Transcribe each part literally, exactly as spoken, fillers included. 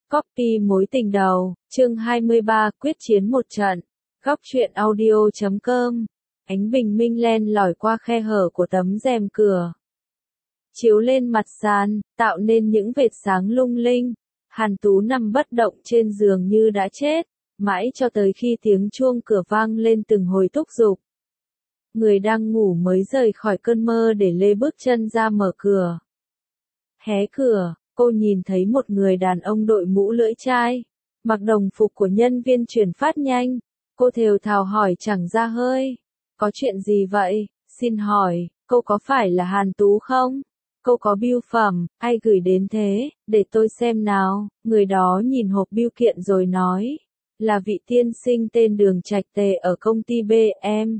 Copy mối tình đầu, chương hai mươi ba, quyết chiến một trận. Góc truyện audio chấm com. Ánh bình minh len lỏi qua khe hở của tấm rèm cửa, chiếu lên mặt sàn, tạo nên những vệt sáng lung linh. Hàn Tú nằm bất động trên giường như đã chết, mãi cho tới khi tiếng chuông cửa vang lên từng hồi thúc giục. Người đang ngủ mới rời khỏi cơn mơ để lê bước chân ra mở cửa. Hé cửa, cô nhìn thấy một người đàn ông đội mũ lưỡi chai, mặc đồng phục của nhân viên chuyển phát nhanh. Cô thều thào hỏi chẳng ra hơi. Có chuyện gì vậy, xin hỏi, cô có phải là Hàn Tú không? Cô có bưu phẩm, ai gửi đến thế, để tôi xem nào. Người đó nhìn hộp bưu kiện rồi nói, là vị tiên sinh tên Đường Trạch Tề ở công ty bê em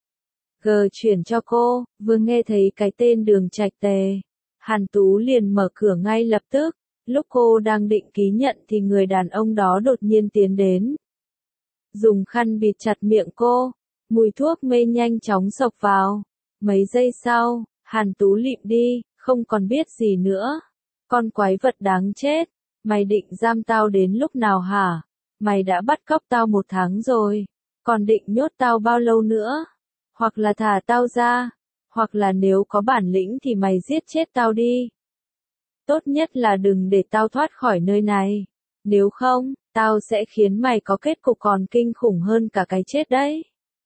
giê chuyển cho cô. Vừa nghe thấy cái tên Đường Trạch Tề, Hàn Tú liền mở cửa ngay lập tức. Lúc cô đang định ký nhận thì người đàn ông đó đột nhiên tiến đến, dùng khăn bịt chặt miệng cô. Mùi thuốc mê nhanh chóng xộc vào. Mấy giây sau, Hàn Tú lịm đi, không còn biết gì nữa. Con quái vật đáng chết, mày định giam tao đến lúc nào hả? Mày đã bắt cóc tao một tháng rồi, còn định nhốt tao bao lâu nữa? Hoặc là thả tao ra, hoặc là nếu có bản lĩnh thì mày giết chết tao đi. Tốt nhất là đừng để tao thoát khỏi nơi này. Nếu không, tao sẽ khiến mày có kết cục còn kinh khủng hơn cả cái chết đấy.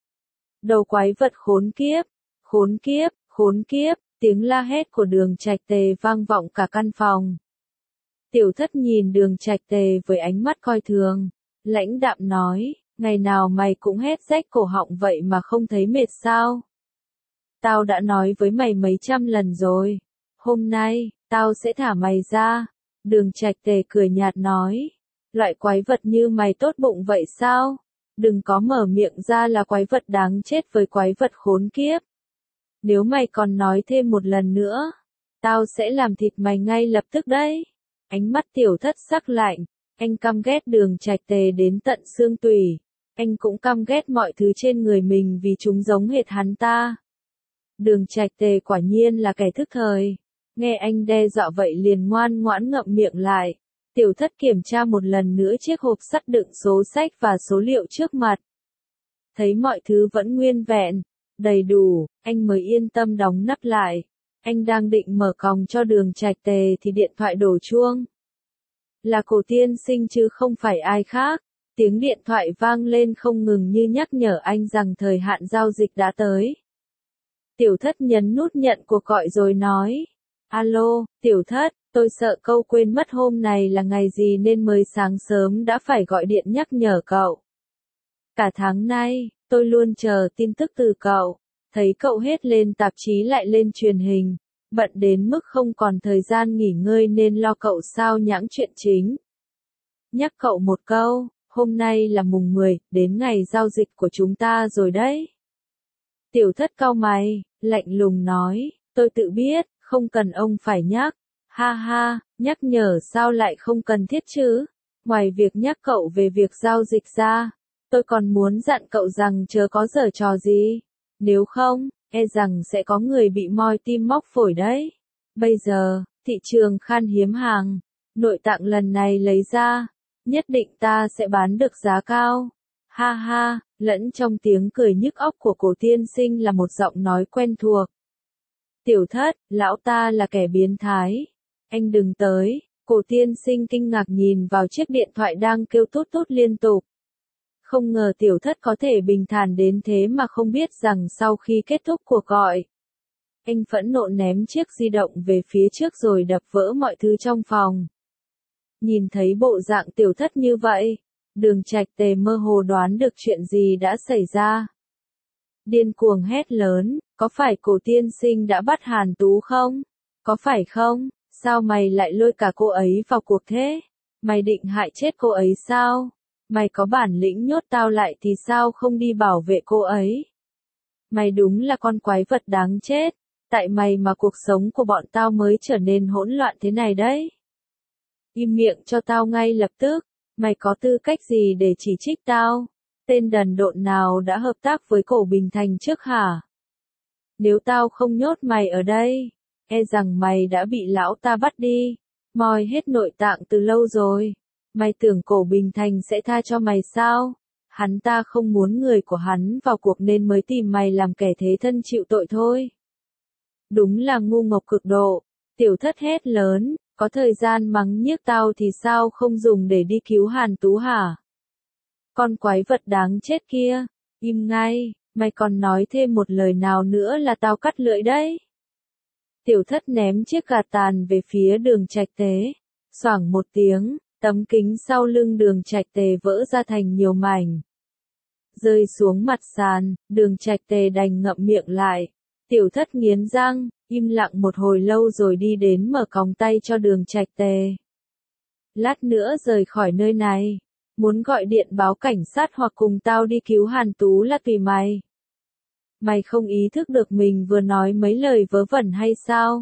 Đầu quái vật khốn kiếp, khốn kiếp, khốn kiếp, tiếng la hét của Đường Trạch Tề vang vọng cả căn phòng. Tiểu Thất nhìn Đường Trạch Tề với ánh mắt coi thường, lãnh đạm nói, ngày nào mày cũng hét rách cổ họng vậy mà không thấy mệt sao? Tao đã nói với mày mấy trăm lần rồi, hôm nay, tao sẽ thả mày ra. Đường Trạch Tề cười nhạt nói, loại quái vật như mày tốt bụng vậy sao? Đừng có mở miệng ra là quái vật đáng chết với quái vật khốn kiếp. Nếu mày còn nói thêm một lần nữa, tao sẽ làm thịt mày ngay lập tức đấy. Ánh mắt Tiểu Thất sắc lạnh, anh căm ghét Đường Trạch Tề đến tận xương tủy. Anh cũng căm ghét mọi thứ trên người mình vì chúng giống hệt hắn ta. Đường Trạch Tề quả nhiên là kẻ thức thời. Nghe anh đe dọa vậy liền ngoan ngoãn ngậm miệng lại. Tiểu Thất kiểm tra một lần nữa chiếc hộp sắt đựng số sách và số liệu trước mặt. Thấy mọi thứ vẫn nguyên vẹn, đầy đủ, anh mới yên tâm đóng nắp lại. Anh đang định mở còng cho Đường Trạch Tề thì điện thoại đổ chuông. Là Cổ tiên sinh chứ không phải ai khác. Tiếng điện thoại vang lên không ngừng như nhắc nhở anh rằng thời hạn giao dịch đã tới. Tiểu Thất nhấn nút nhận cuộc gọi rồi nói, alo, Tiểu Thất, tôi sợ câu quên mất hôm này là ngày gì nên mới sáng sớm đã phải gọi điện nhắc nhở cậu. Cả tháng nay, tôi luôn chờ tin tức từ cậu, thấy cậu hết lên tạp chí lại lên truyền hình, bận đến mức không còn thời gian nghỉ ngơi nên lo cậu sao nhãng chuyện chính. Nhắc cậu một câu, hôm nay là mùng mười, đến ngày giao dịch của chúng ta rồi đấy. Tiểu Thất cau mày, lạnh lùng nói, tôi tự biết, không cần ông phải nhắc. Ha ha, nhắc nhở sao lại không cần thiết chứ? Ngoài việc nhắc cậu về việc giao dịch ra, tôi còn muốn dặn cậu rằng chớ có giở trò gì. Nếu không, e rằng sẽ có người bị moi tim móc phổi đấy. Bây giờ, thị trường khan hiếm hàng, nội tạng lần này lấy ra, nhất định ta sẽ bán được giá cao. Ha ha, lẫn trong tiếng cười nhức óc của Cổ tiên sinh là một giọng nói quen thuộc. Tiểu Thất, lão ta là kẻ biến thái. Anh đừng tới. Cổ tiên sinh kinh ngạc nhìn vào chiếc điện thoại đang kêu tút tút liên tục. Không ngờ Tiểu Thất có thể bình thản đến thế mà không biết rằng sau khi kết thúc cuộc gọi, anh phẫn nộ ném chiếc di động về phía trước rồi đập vỡ mọi thứ trong phòng. Nhìn thấy bộ dạng Tiểu Thất như vậy, Đường Trạch Tề mơ hồ đoán được chuyện gì đã xảy ra. Điên cuồng hét lớn, có phải Cổ tiên sinh đã bắt Hàn Tú không? Có phải không? Sao mày lại lôi cả cô ấy vào cuộc thế? Mày định hại chết cô ấy sao? Mày có bản lĩnh nhốt tao lại thì sao không đi bảo vệ cô ấy? Mày đúng là con quái vật đáng chết. Tại mày mà cuộc sống của bọn tao mới trở nên hỗn loạn thế này đấy. Im miệng cho tao ngay lập tức. Mày có tư cách gì để chỉ trích tao? Tên đần độn nào đã hợp tác với Cổ Bình Thành trước hả? Nếu tao không nhốt mày ở đây, e rằng mày đã bị lão ta bắt đi, moi hết nội tạng từ lâu rồi. Mày tưởng Cổ Bình Thành sẽ tha cho mày sao? Hắn ta không muốn người của hắn vào cuộc nên mới tìm mày làm kẻ thế thân chịu tội thôi. Đúng là ngu ngốc cực độ. Tiểu Thất hét lớn, có thời gian mắng nhiếc tao thì sao không dùng để đi cứu Hàn Tú hả? Con quái vật đáng chết kia, im ngay, mày còn nói thêm một lời nào nữa là tao cắt lưỡi đấy. Tiểu Thất ném chiếc gạt tàn về phía Đường Trạch Tế. Xoảng một tiếng, tấm kính sau lưng Đường Trạch Tề vỡ ra thành nhiều mảnh. Rơi xuống mặt sàn, Đường Trạch Tề đành ngậm miệng lại. Tiểu Thất nghiến răng, im lặng một hồi lâu rồi đi đến mở còng tay cho Đường Trạch Tề. Lát nữa rời khỏi nơi này. Muốn gọi điện báo cảnh sát hoặc cùng tao đi cứu Hàn Tú là tùy mày. Mày không ý thức được mình vừa nói mấy lời vớ vẩn hay sao?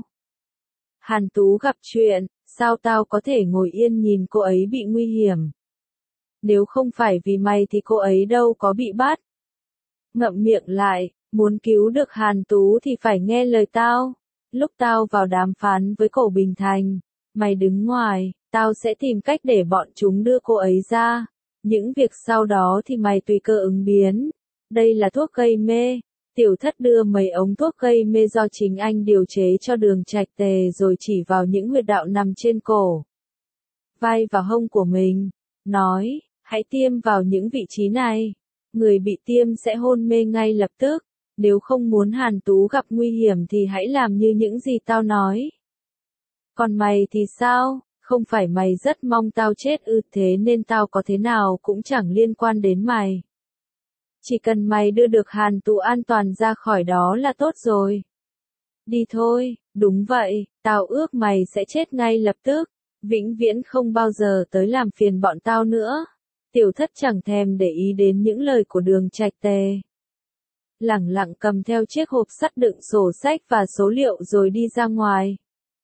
Hàn Tú gặp chuyện, sao tao có thể ngồi yên nhìn cô ấy bị nguy hiểm? Nếu không phải vì mày thì cô ấy đâu có bị bắt. Ngậm miệng lại, muốn cứu được Hàn Tú thì phải nghe lời tao. Lúc tao vào đàm phán với Cổ Bình Thành, mày đứng ngoài, tao sẽ tìm cách để bọn chúng đưa cô ấy ra. Những việc sau đó thì mày tùy cơ ứng biến. Đây là thuốc gây mê. Tiểu Thất đưa mấy ống thuốc gây mê do chính anh điều chế cho Đường Trạch Tề rồi chỉ vào những huyệt đạo nằm trên cổ, vai và hông của mình. Nói, hãy tiêm vào những vị trí này. Người bị tiêm sẽ hôn mê ngay lập tức. Nếu không muốn Hàn Tú gặp nguy hiểm thì hãy làm như những gì tao nói. Còn mày thì sao? Không phải mày rất mong tao chết ư? Thế nên tao có thế nào cũng chẳng liên quan đến mày. Chỉ cần mày đưa được Hàn Tú an toàn ra khỏi đó là tốt rồi. Đi thôi, đúng vậy, tao ước mày sẽ chết ngay lập tức. Vĩnh viễn không bao giờ tới làm phiền bọn tao nữa. Tiểu Thất chẳng thèm để ý đến những lời của Đường Trạch Tề. Lẳng lặng cầm theo chiếc hộp sắt đựng sổ sách và số liệu rồi đi ra ngoài.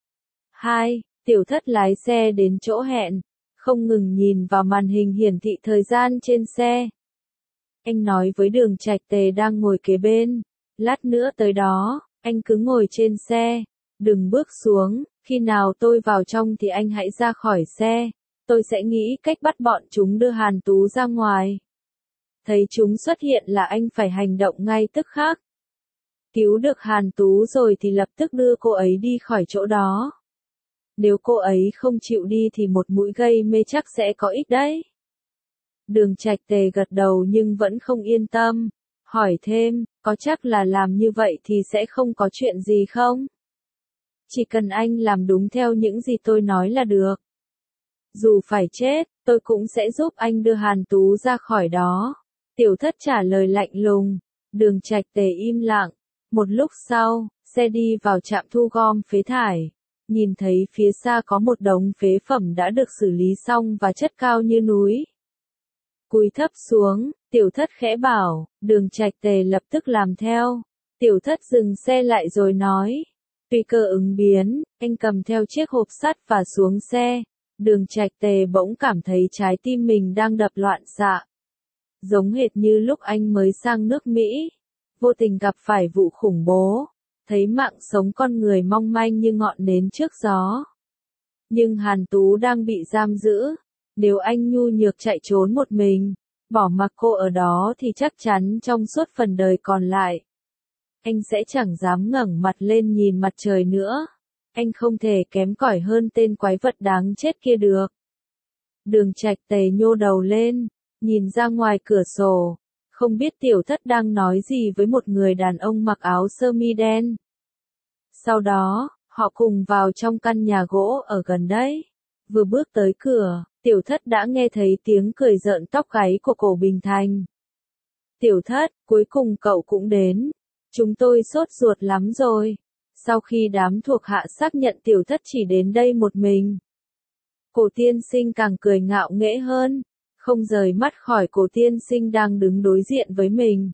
hai. Tiểu Thất lái xe đến chỗ hẹn, không ngừng nhìn vào màn hình hiển thị thời gian trên xe. Anh nói với Đường Trạch Tề đang ngồi kế bên, lát nữa tới đó, anh cứ ngồi trên xe, đừng bước xuống, khi nào tôi vào trong thì anh hãy ra khỏi xe, tôi sẽ nghĩ cách bắt bọn chúng đưa Hàn Tú ra ngoài. Thấy chúng xuất hiện là anh phải hành động ngay tức khắc. Cứu được Hàn Tú rồi thì lập tức đưa cô ấy đi khỏi chỗ đó. Nếu cô ấy không chịu đi thì một mũi gây mê chắc sẽ có ích đấy. Đường Trạch Tề gật đầu nhưng vẫn không yên tâm, hỏi thêm, có chắc là làm như vậy thì sẽ không có chuyện gì không? Chỉ cần anh làm đúng theo những gì tôi nói là được. Dù phải chết, tôi cũng sẽ giúp anh đưa Hàn Tú ra khỏi đó. Tiểu Thất trả lời lạnh lùng. Đường Trạch Tề im lặng. Một lúc sau, xe đi vào trạm thu gom phế thải. Nhìn thấy phía xa có một đống phế phẩm đã được xử lý xong và chất cao như núi. Cúi thấp xuống, Tiểu Thất khẽ bảo, Đường Trạch Tề lập tức làm theo. Tiểu Thất dừng xe lại rồi nói. Tùy cơ ứng biến, anh cầm theo chiếc hộp sắt và xuống xe. Đường Trạch Tề bỗng cảm thấy trái tim mình đang đập loạn xạ. Giống hệt như lúc anh mới sang nước Mỹ, vô tình gặp phải vụ khủng bố, thấy mạng sống con người mong manh như ngọn nến trước gió. Nhưng Hàn Tú đang bị giam giữ, nếu anh nhu nhược chạy trốn một mình, bỏ mặc cô ở đó thì chắc chắn trong suốt phần đời còn lại, anh sẽ chẳng dám ngẩng mặt lên nhìn mặt trời nữa. Anh không thể kém cỏi hơn tên quái vật đáng chết kia được. Đường Trạch Tề nhô đầu lên, nhìn ra ngoài cửa sổ, không biết Tiểu Thất đang nói gì với một người đàn ông mặc áo sơ mi đen. Sau đó, họ cùng vào trong căn nhà gỗ ở gần đấy. Vừa bước tới cửa, Tiểu Thất đã nghe thấy tiếng cười rợn tóc gáy của Cổ Bình Thành. Tiểu Thất, cuối cùng cậu cũng đến. Chúng tôi sốt ruột lắm rồi. Sau khi đám thuộc hạ xác nhận Tiểu Thất chỉ đến đây một mình, Cổ tiên sinh càng cười ngạo nghễ hơn, không rời mắt khỏi Cổ tiên sinh đang đứng đối diện với mình.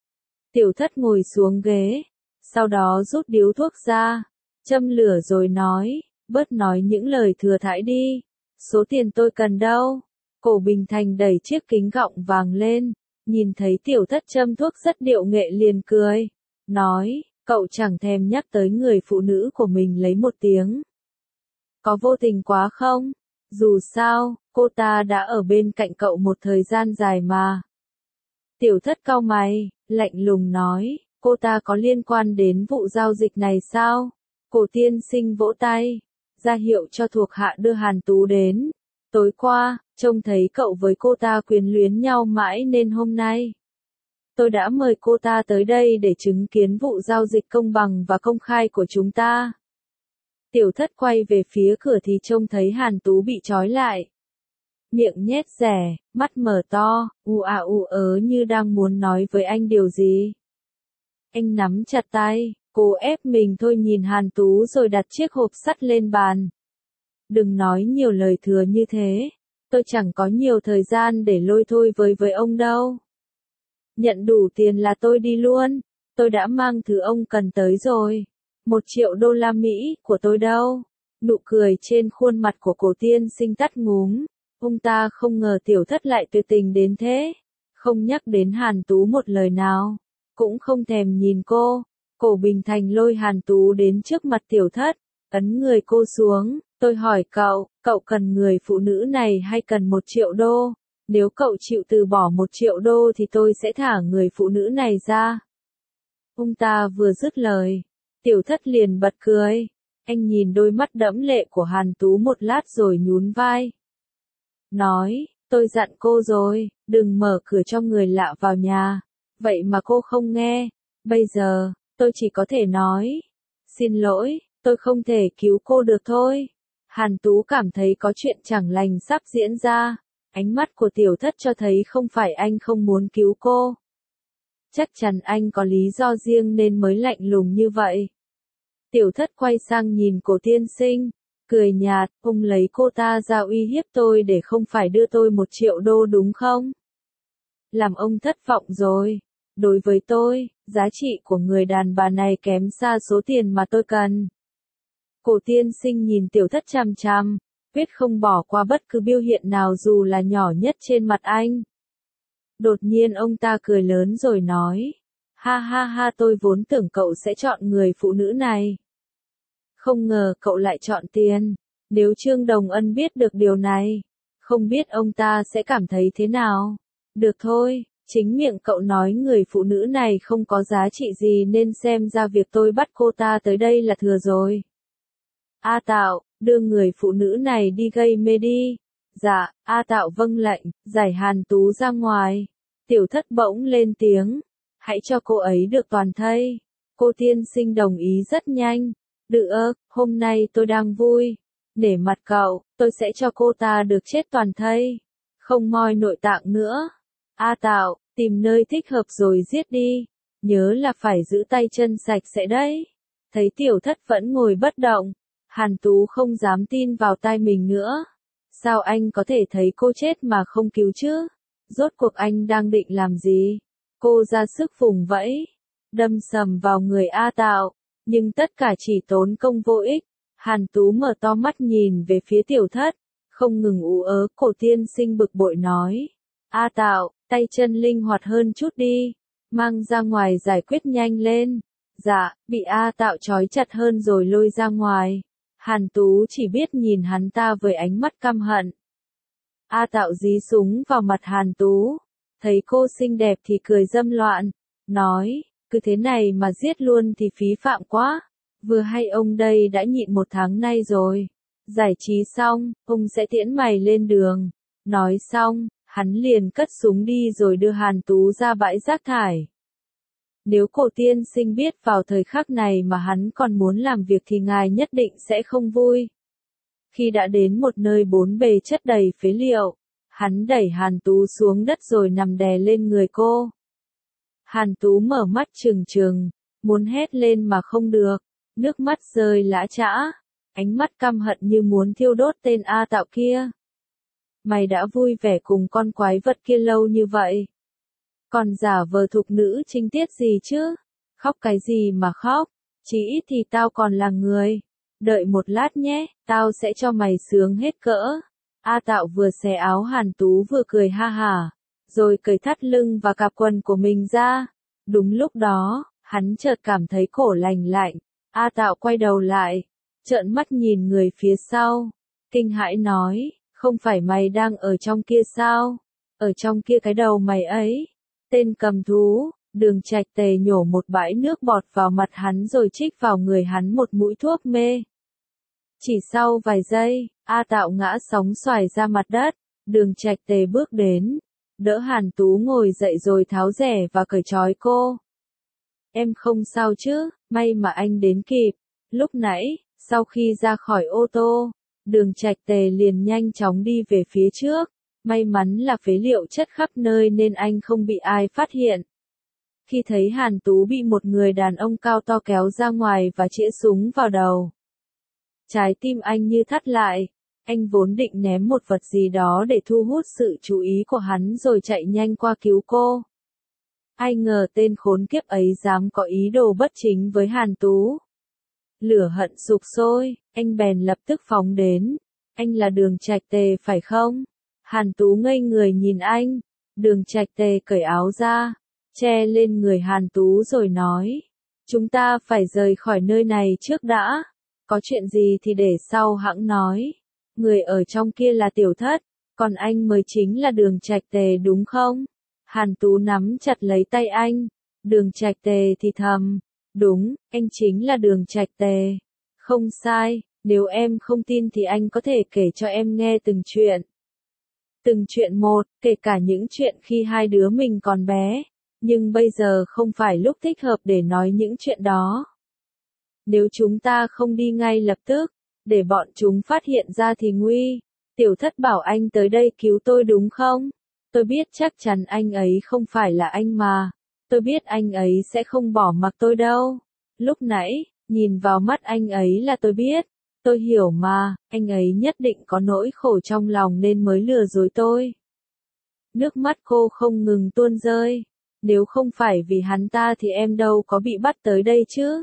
Tiểu Thất ngồi xuống ghế, sau đó rút điếu thuốc ra, châm lửa rồi nói, bớt nói những lời thừa thãi đi, số tiền tôi cần đâu. Cổ Bình Thành đẩy chiếc kính gọng vàng lên, nhìn thấy Tiểu Thất châm thuốc rất điệu nghệ liền cười, nói, cậu chẳng thèm nhắc tới người phụ nữ của mình lấy một tiếng. Có vô tình quá không? Dù sao, cô ta đã ở bên cạnh cậu một thời gian dài mà. Tiểu Thất cau mày, lạnh lùng nói, cô ta có liên quan đến vụ giao dịch này sao? Cổ tiên sinh vỗ tay, ra hiệu cho thuộc hạ đưa Hàn Tú đến. Tối qua, trông thấy cậu với cô ta quyến luyến nhau mãi nên hôm nay tôi đã mời cô ta tới đây để chứng kiến vụ giao dịch công bằng và công khai của chúng ta. Tiểu Thất quay về phía cửa thì trông thấy Hàn Tú bị trói lại. Miệng nhét rẻ, mắt mở to, u à u ớ như đang muốn nói với anh điều gì. Anh nắm chặt tay, cố ép mình thôi nhìn Hàn Tú rồi đặt chiếc hộp sắt lên bàn. Đừng nói nhiều lời thừa như thế, tôi chẳng có nhiều thời gian để lôi thôi với với ông đâu. Nhận đủ tiền là tôi đi luôn, tôi đã mang thứ ông cần tới rồi. Một triệu đô la Mỹ của tôi đâu? Nụ cười trên khuôn mặt của cổ tiên sinh tắt ngúm. Ông ta không ngờ Tiểu Thất lại tuyệt tình đến thế. Không nhắc đến Hàn Tú một lời nào. Cũng không thèm nhìn cô. Cổ Bình Thành lôi Hàn Tú đến trước mặt Tiểu Thất. Ấn người cô xuống. Tôi hỏi cậu, cậu cần người phụ nữ này hay cần một triệu đô? Nếu cậu chịu từ bỏ một triệu đô thì tôi sẽ thả người phụ nữ này ra. Ông ta vừa dứt lời. Tiểu Thất liền bật cười. Anh nhìn đôi mắt đẫm lệ của Hàn Tú một lát rồi nhún vai. Nói, tôi dặn cô rồi, đừng mở cửa cho người lạ vào nhà. Vậy mà cô không nghe. Bây giờ, tôi chỉ có thể nói. Xin lỗi, tôi không thể cứu cô được thôi. Hàn Tú cảm thấy có chuyện chẳng lành sắp diễn ra. Ánh mắt của Tiểu Thất cho thấy không phải anh không muốn cứu cô. Chắc chắn anh có lý do riêng nên mới lạnh lùng như vậy. Tiểu Thất quay sang nhìn cổ tiên sinh, cười nhạt, ông lấy cô ta ra uy hiếp tôi để không phải đưa tôi một triệu đô đúng không? Làm ông thất vọng rồi. Đối với tôi, giá trị của người đàn bà này kém xa số tiền mà tôi cần. Cổ tiên sinh nhìn Tiểu Thất chằm chằm, quyết không bỏ qua bất cứ biểu hiện nào dù là nhỏ nhất trên mặt anh. Đột nhiên ông ta cười lớn rồi nói, ha ha ha tôi vốn tưởng cậu sẽ chọn người phụ nữ này. Không ngờ cậu lại chọn tiền. Nếu Trương Đồng Ân biết được điều này, không biết ông ta sẽ cảm thấy thế nào. Được thôi, chính miệng cậu nói người phụ nữ này không có giá trị gì nên xem ra việc tôi bắt cô ta tới đây là thừa rồi. A Tạo, đưa người phụ nữ này đi gây mê đi. Dạ, A Tạo vâng lệnh, giải Hàn Tú ra ngoài. Tiểu Thất bỗng lên tiếng, hãy cho cô ấy được toàn thây. Cô tiên sinh đồng ý rất nhanh. Được, hôm nay tôi đang vui. Nể mặt cậu, tôi sẽ cho cô ta được chết toàn thây. Không moi nội tạng nữa. A Tạo, tìm nơi thích hợp rồi giết đi. Nhớ là phải giữ tay chân sạch sẽ đấy. Thấy Tiểu Thất vẫn ngồi bất động. Hàn Tú không dám tin vào tai mình nữa. Sao anh có thể thấy cô chết mà không cứu chứ? Rốt cuộc anh đang định làm gì? Cô ra sức vùng vẫy, đâm sầm vào người A Tạo, nhưng tất cả chỉ tốn công vô ích. Hàn Tú mở to mắt nhìn về phía Tiểu Thất, không ngừng ú ớ. Cổ tiên sinh bực bội nói, A Tạo, tay chân linh hoạt hơn chút đi, mang ra ngoài giải quyết nhanh lên. Dạ, bị A Tạo trói chặt hơn rồi lôi ra ngoài. Hàn Tú chỉ biết nhìn hắn ta với ánh mắt căm hận. A Tạo dí súng vào mặt Hàn Tú, thấy cô xinh đẹp thì cười dâm loạn, nói, cứ thế này mà giết luôn thì phí phạm quá. Vừa hay ông đây đã nhịn một tháng nay rồi. Giải trí xong, ông sẽ tiễn mày lên đường. Nói xong, hắn liền cất súng đi rồi đưa Hàn Tú ra bãi rác thải. Nếu cổ tiên sinh biết vào thời khắc này mà hắn còn muốn làm việc thì ngài nhất định sẽ không vui. Khi đã đến một nơi bốn bề chất đầy phế liệu, hắn đẩy Hàn Tú xuống đất rồi nằm đè lên người cô. Hàn Tú mở mắt trừng trừng, muốn hét lên mà không được, nước mắt rơi lã chã, ánh mắt căm hận như muốn thiêu đốt tên A Tạo kia. Mày đã vui vẻ cùng con quái vật kia lâu như vậy, còn giả vờ thục nữ trinh tiết gì chứ? Khóc cái gì mà khóc, chí ít thì tao còn là người. Đợi một lát nhé, tao sẽ cho mày sướng hết cỡ. A Tạo vừa xé áo Hàn Tú vừa cười ha hả, rồi cởi thắt lưng và cạp quần của mình ra. Đúng lúc đó, hắn chợt cảm thấy cổ lành lạnh. A Tạo quay đầu lại, trợn mắt nhìn người phía sau, kinh hãi nói, Không phải mày đang ở trong kia sao? Ở trong kia cái đầu mày ấy. Tên cầm thú, Đường Trạch Tề nhổ một bãi nước bọt vào mặt hắn rồi trích vào người hắn một mũi thuốc mê. Chỉ sau vài giây, A Tạo ngã sóng xoài ra mặt đất, Đường Trạch Tề bước đến, đỡ Hàn Tú ngồi dậy rồi tháo rẻ và cởi trói cô. Em không sao chứ, may mà anh đến kịp. Lúc nãy, sau khi ra khỏi ô tô, Đường Trạch Tề liền nhanh chóng đi về phía trước. May mắn là phế liệu chất khắp nơi nên anh không bị ai phát hiện. Khi thấy Hàn Tú bị một người đàn ông cao to kéo ra ngoài và chĩa súng vào đầu, trái tim anh như thắt lại. Anh vốn định ném một vật gì đó để thu hút sự chú ý của hắn rồi chạy nhanh qua cứu cô. Ai ngờ tên khốn kiếp ấy dám có ý đồ bất chính với Hàn Tú. Lửa hận sục sôi, anh bèn lập tức phóng đến. Anh là Đường Trạch Tề phải không? Hàn Tú ngây người nhìn anh. Đường Trạch Tề cởi áo ra, che lên người Hàn Tú rồi nói. Chúng ta phải rời khỏi nơi này trước đã. Có chuyện gì thì để sau hẵng nói. Người ở trong kia là Tiểu Thất, còn anh mới chính là Đường Trạch Tề đúng không? Hàn Tú nắm chặt lấy tay anh. Đường Trạch Tề thì thầm. Đúng, anh chính là Đường Trạch Tề. Không sai, nếu em không tin thì anh có thể kể cho em nghe từng chuyện. Từng chuyện một, kể cả những chuyện khi hai đứa mình còn bé. Nhưng bây giờ không phải lúc thích hợp để nói những chuyện đó. Nếu chúng ta không đi ngay lập tức, để bọn chúng phát hiện ra thì nguy. Tiểu Thất bảo anh tới đây cứu tôi đúng không? Tôi biết chắc chắn anh ấy không phải là anh mà. Tôi biết anh ấy sẽ không bỏ mặc tôi đâu. Lúc nãy, nhìn vào mắt anh ấy là tôi biết. Tôi hiểu mà, anh ấy nhất định có nỗi khổ trong lòng nên mới lừa dối tôi. Nước mắt cô không ngừng tuôn rơi. Nếu không phải vì hắn ta thì em đâu có bị bắt tới đây chứ?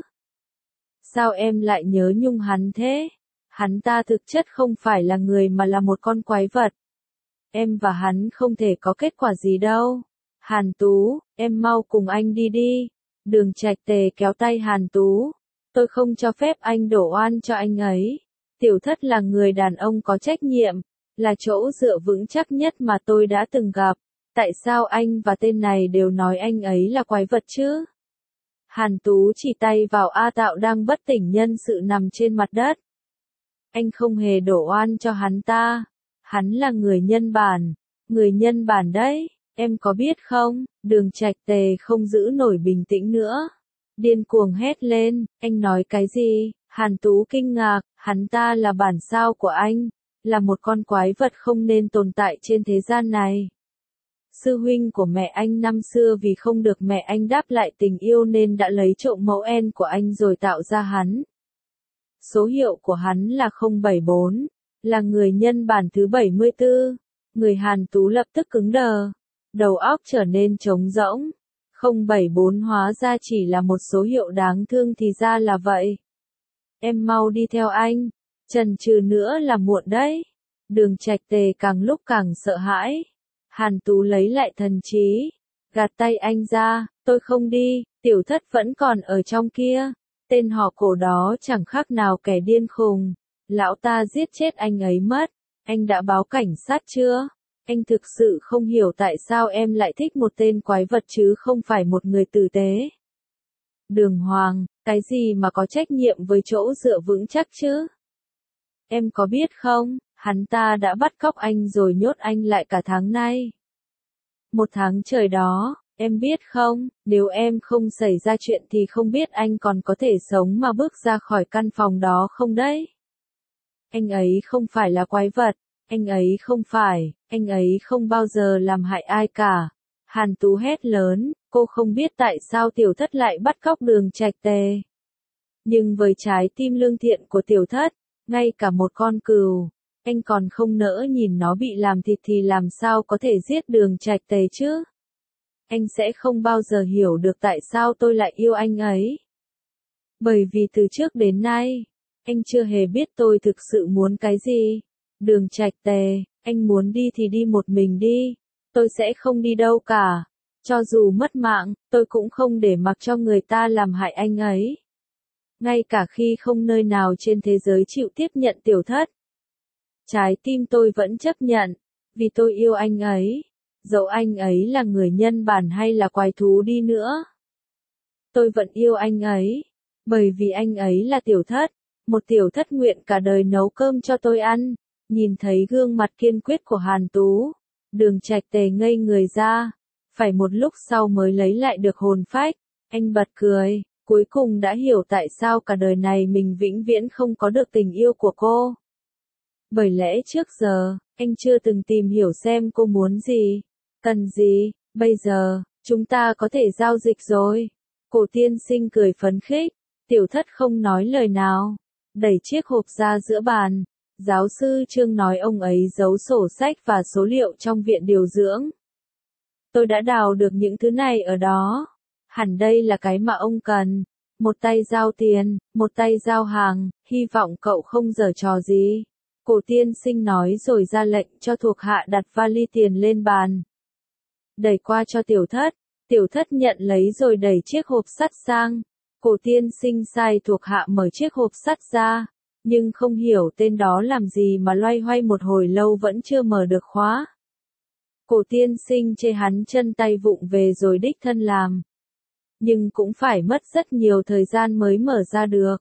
Sao em lại nhớ nhung hắn thế? Hắn ta thực chất không phải là người mà là một con quái vật. Em và hắn không thể có kết quả gì đâu. Hàn Tú, em mau cùng anh đi đi. Đường Trạch Tề kéo tay Hàn Tú. Tôi không cho phép anh đổ oan cho anh ấy. Tiểu Thất là người đàn ông có trách nhiệm, là chỗ dựa vững chắc nhất mà tôi đã từng gặp. Tại sao anh và tên này đều nói anh ấy là quái vật chứ? Hàn Tú chỉ tay vào A Tạo đang bất tỉnh nhân sự nằm trên mặt đất. Anh không hề đổ oan cho hắn ta. Hắn là người nhân bản. Người nhân bản đấy, em có biết không? Đường Trạch Tề không giữ nổi bình tĩnh nữa. Điên cuồng hét lên, anh nói cái gì? Hàn Tú kinh ngạc, hắn ta là bản sao của anh, là một con quái vật không nên tồn tại trên thế gian này. Sư huynh của mẹ anh năm xưa vì không được mẹ anh đáp lại tình yêu nên đã lấy trộm mẫu en của anh rồi tạo ra hắn. Số hiệu của hắn là không bảy bốn, là người nhân bản thứ bảy mươi tư. Người Hàn Tú lập tức cứng đờ, đầu óc trở nên trống rỗng. không bảy bốn hóa ra chỉ là một số hiệu đáng thương thì ra là vậy. Em mau đi theo anh, chần chừ nữa là muộn đấy. Đường Trạch Tề càng lúc càng sợ hãi. Hàn Tú lấy lại thần trí, gạt tay anh ra, tôi không đi, Tiểu Thất vẫn còn ở trong kia. Tên họ Cổ đó chẳng khác nào kẻ điên khùng. Lão ta giết chết anh ấy mất. Anh đã báo cảnh sát chưa? Anh thực sự không hiểu tại sao em lại thích một tên quái vật chứ không phải một người tử tế. Đường Hoàng, cái gì mà có trách nhiệm với chỗ dựa vững chắc chứ? Em có biết không, hắn ta đã bắt cóc anh rồi nhốt anh lại cả tháng nay. Một tháng trời đó, em biết không, nếu em không xảy ra chuyện thì không biết anh còn có thể sống mà bước ra khỏi căn phòng đó không đấy. Anh ấy không phải là quái vật, anh ấy không phải, anh ấy không bao giờ làm hại ai cả. Hàn Tú hét lớn, cô không biết tại sao Tiểu Thất lại bắt cóc Đường Trạch Tề. Nhưng với trái tim lương thiện của Tiểu Thất, ngay cả một con cừu, anh còn không nỡ nhìn nó bị làm thịt thì làm sao có thể giết Đường Trạch Tề chứ? Anh sẽ không bao giờ hiểu được tại sao tôi lại yêu anh ấy. Bởi vì từ trước đến nay, anh chưa hề biết tôi thực sự muốn cái gì. Đường Trạch Tề, anh muốn đi thì đi một mình đi. Tôi sẽ không đi đâu cả. Cho dù mất mạng, tôi cũng không để mặc cho người ta làm hại anh ấy. Ngay cả khi không nơi nào trên thế giới chịu tiếp nhận Tiểu Thất. Trái tim tôi vẫn chấp nhận, vì tôi yêu anh ấy, dẫu anh ấy là người nhân bản hay là quái thú đi nữa. Tôi vẫn yêu anh ấy, bởi vì anh ấy là tiểu thất, một tiểu thất nguyện cả đời nấu cơm cho tôi ăn. Nhìn thấy gương mặt kiên quyết của Hàn Tú, Đường Trạch Tề ngây người ra, phải một lúc sau mới lấy lại được hồn phách, anh bật cười, cuối cùng đã hiểu tại sao cả đời này mình vĩnh viễn không có được tình yêu của cô. Bởi lẽ trước giờ, anh chưa từng tìm hiểu xem cô muốn gì, cần gì, bây giờ, chúng ta có thể giao dịch rồi. Cổ tiên sinh cười phấn khích, tiểu thất không nói lời nào, đẩy chiếc hộp ra giữa bàn. Giáo sư Trương nói ông ấy giấu sổ sách và số liệu trong viện điều dưỡng. Tôi đã đào được những thứ này ở đó. Hẳn đây là cái mà ông cần. Một tay giao tiền, một tay giao hàng, hy vọng cậu không giở trò gì. Cổ tiên sinh nói rồi ra lệnh cho thuộc hạ đặt vali tiền lên bàn. Đẩy qua cho tiểu thất, tiểu thất nhận lấy rồi đẩy chiếc hộp sắt sang. Cổ tiên sinh sai thuộc hạ mở chiếc hộp sắt ra, nhưng không hiểu tên đó làm gì mà loay hoay một hồi lâu vẫn chưa mở được khóa. Cổ tiên sinh chê hắn chân tay vụng về rồi đích thân làm. Nhưng cũng phải mất rất nhiều thời gian mới mở ra được.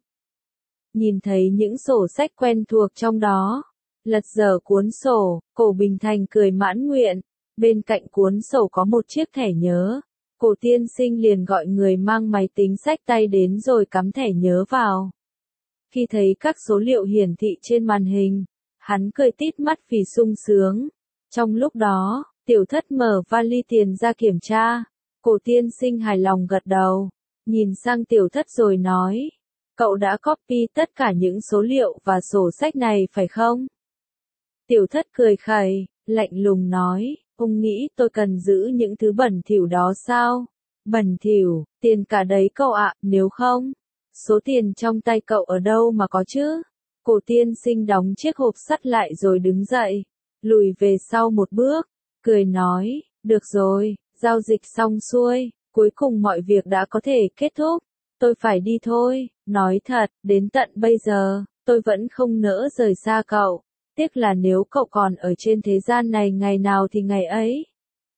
Nhìn thấy những sổ sách quen thuộc trong đó, lật dở cuốn sổ, Cổ Bình Thành cười mãn nguyện, bên cạnh cuốn sổ có một chiếc thẻ nhớ. Cổ tiên sinh liền gọi người mang máy tính xách tay đến rồi cắm thẻ nhớ vào. Khi thấy các số liệu hiển thị trên màn hình, hắn cười tít mắt vì sung sướng. Trong lúc đó, tiểu thất mở vali tiền ra kiểm tra. Cổ tiên sinh hài lòng gật đầu, nhìn sang tiểu thất rồi nói, cậu đã copy tất cả những số liệu và sổ sách này phải không? Tiểu thất cười khẩy, lạnh lùng nói, ông nghĩ tôi cần giữ những thứ bẩn thỉu đó sao? Bẩn thỉu, tiền cả đấy cậu ạ, nếu không, số tiền trong tay cậu ở đâu mà có chứ? Cổ tiên sinh đóng chiếc hộp sắt lại rồi đứng dậy, lùi về sau một bước, cười nói, được rồi, giao dịch xong xuôi, cuối cùng mọi việc đã có thể kết thúc, tôi phải đi thôi, nói thật, đến tận bây giờ, tôi vẫn không nỡ rời xa cậu, tiếc là nếu cậu còn ở trên thế gian này ngày nào thì ngày ấy.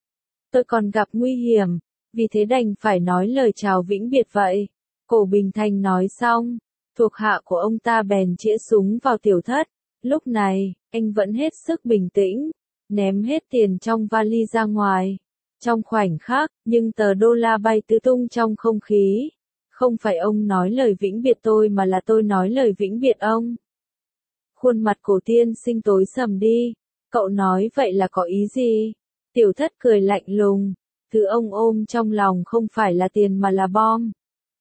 Tôi còn gặp nguy hiểm, vì thế đành phải nói lời chào vĩnh biệt vậy. Cổ Bình Thành nói xong, thuộc hạ của ông ta bèn chĩa súng vào tiểu thất, lúc này, anh vẫn hết sức bình tĩnh, ném hết tiền trong vali ra ngoài. Trong khoảnh khắc, nhưng tờ đô la bay tứ tung trong không khí. Không phải ông nói lời vĩnh biệt tôi mà là tôi nói lời vĩnh biệt ông. Khuôn mặt cổ tiên sinh tối sầm đi. Cậu nói vậy là có ý gì? Tiểu thất cười lạnh lùng. Thứ ông ôm trong lòng không phải là tiền mà là bom.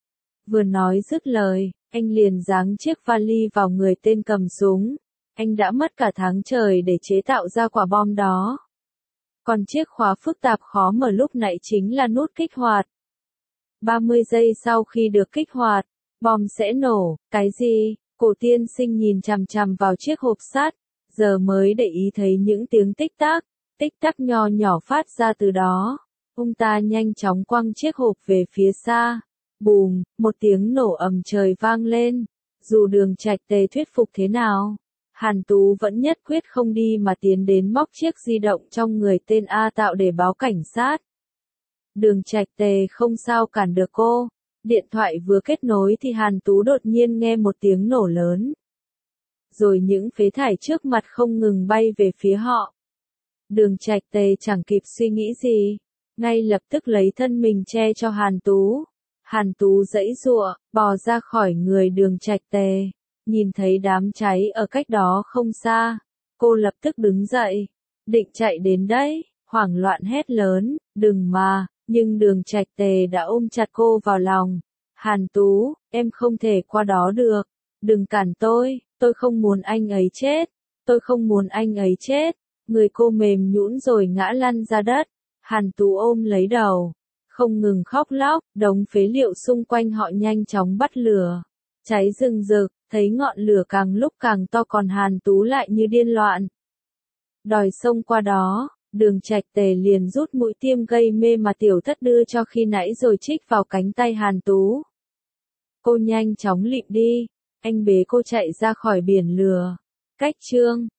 Vừa nói dứt lời, anh liền giáng chiếc vali vào người tên cầm súng. Anh đã mất cả tháng trời để chế tạo ra quả bom đó. Còn chiếc khóa phức tạp khó mở lúc nãy chính là nút kích hoạt. ba mươi giây sau khi được kích hoạt, bom sẽ nổ. Cái gì? Cổ tiên sinh nhìn chằm chằm vào chiếc hộp sắt, giờ mới để ý thấy những tiếng tích tắc, tích tắc nho nhỏ phát ra từ đó. Ông ta nhanh chóng quăng chiếc hộp về phía xa. Bùm, một tiếng nổ ầm trời vang lên. Dù Đường Trạch Tề thuyết phục thế nào, Hàn Tú vẫn nhất quyết không đi mà tiến đến móc chiếc di động trong người tên A Tạo để báo cảnh sát. Đường Trạch Tề không sao cản được cô. Điện thoại vừa kết nối thì Hàn Tú đột nhiên nghe một tiếng nổ lớn. Rồi những phế thải trước mặt không ngừng bay về phía họ. Đường Trạch Tề chẳng kịp suy nghĩ gì, ngay lập tức lấy thân mình che cho Hàn Tú. Hàn Tú giãy giụa, bò ra khỏi người Đường Trạch Tề. Nhìn thấy đám cháy ở cách đó không xa, cô lập tức đứng dậy, định chạy đến đấy, hoảng loạn hét lớn, đừng mà, nhưng Đường Trạch Tề đã ôm chặt cô vào lòng. Hàn Tú, em không thể qua đó được, đừng cản tôi, tôi không muốn anh ấy chết, tôi không muốn anh ấy chết. Người cô mềm nhũn rồi ngã lăn ra đất, Hàn Tú ôm lấy đầu, không ngừng khóc lóc, đống phế liệu xung quanh họ nhanh chóng bắt lửa, cháy rừng rực. Thấy ngọn lửa càng lúc càng to còn Hàn Tú lại như điên loạn. Đòi xông qua đó, Đường Trạch Tề liền rút mũi tiêm gây mê mà tiểu thất đưa cho khi nãy rồi trích vào cánh tay Hàn Tú. Cô nhanh chóng lịm đi, anh bế cô chạy ra khỏi biển lửa. Cách chương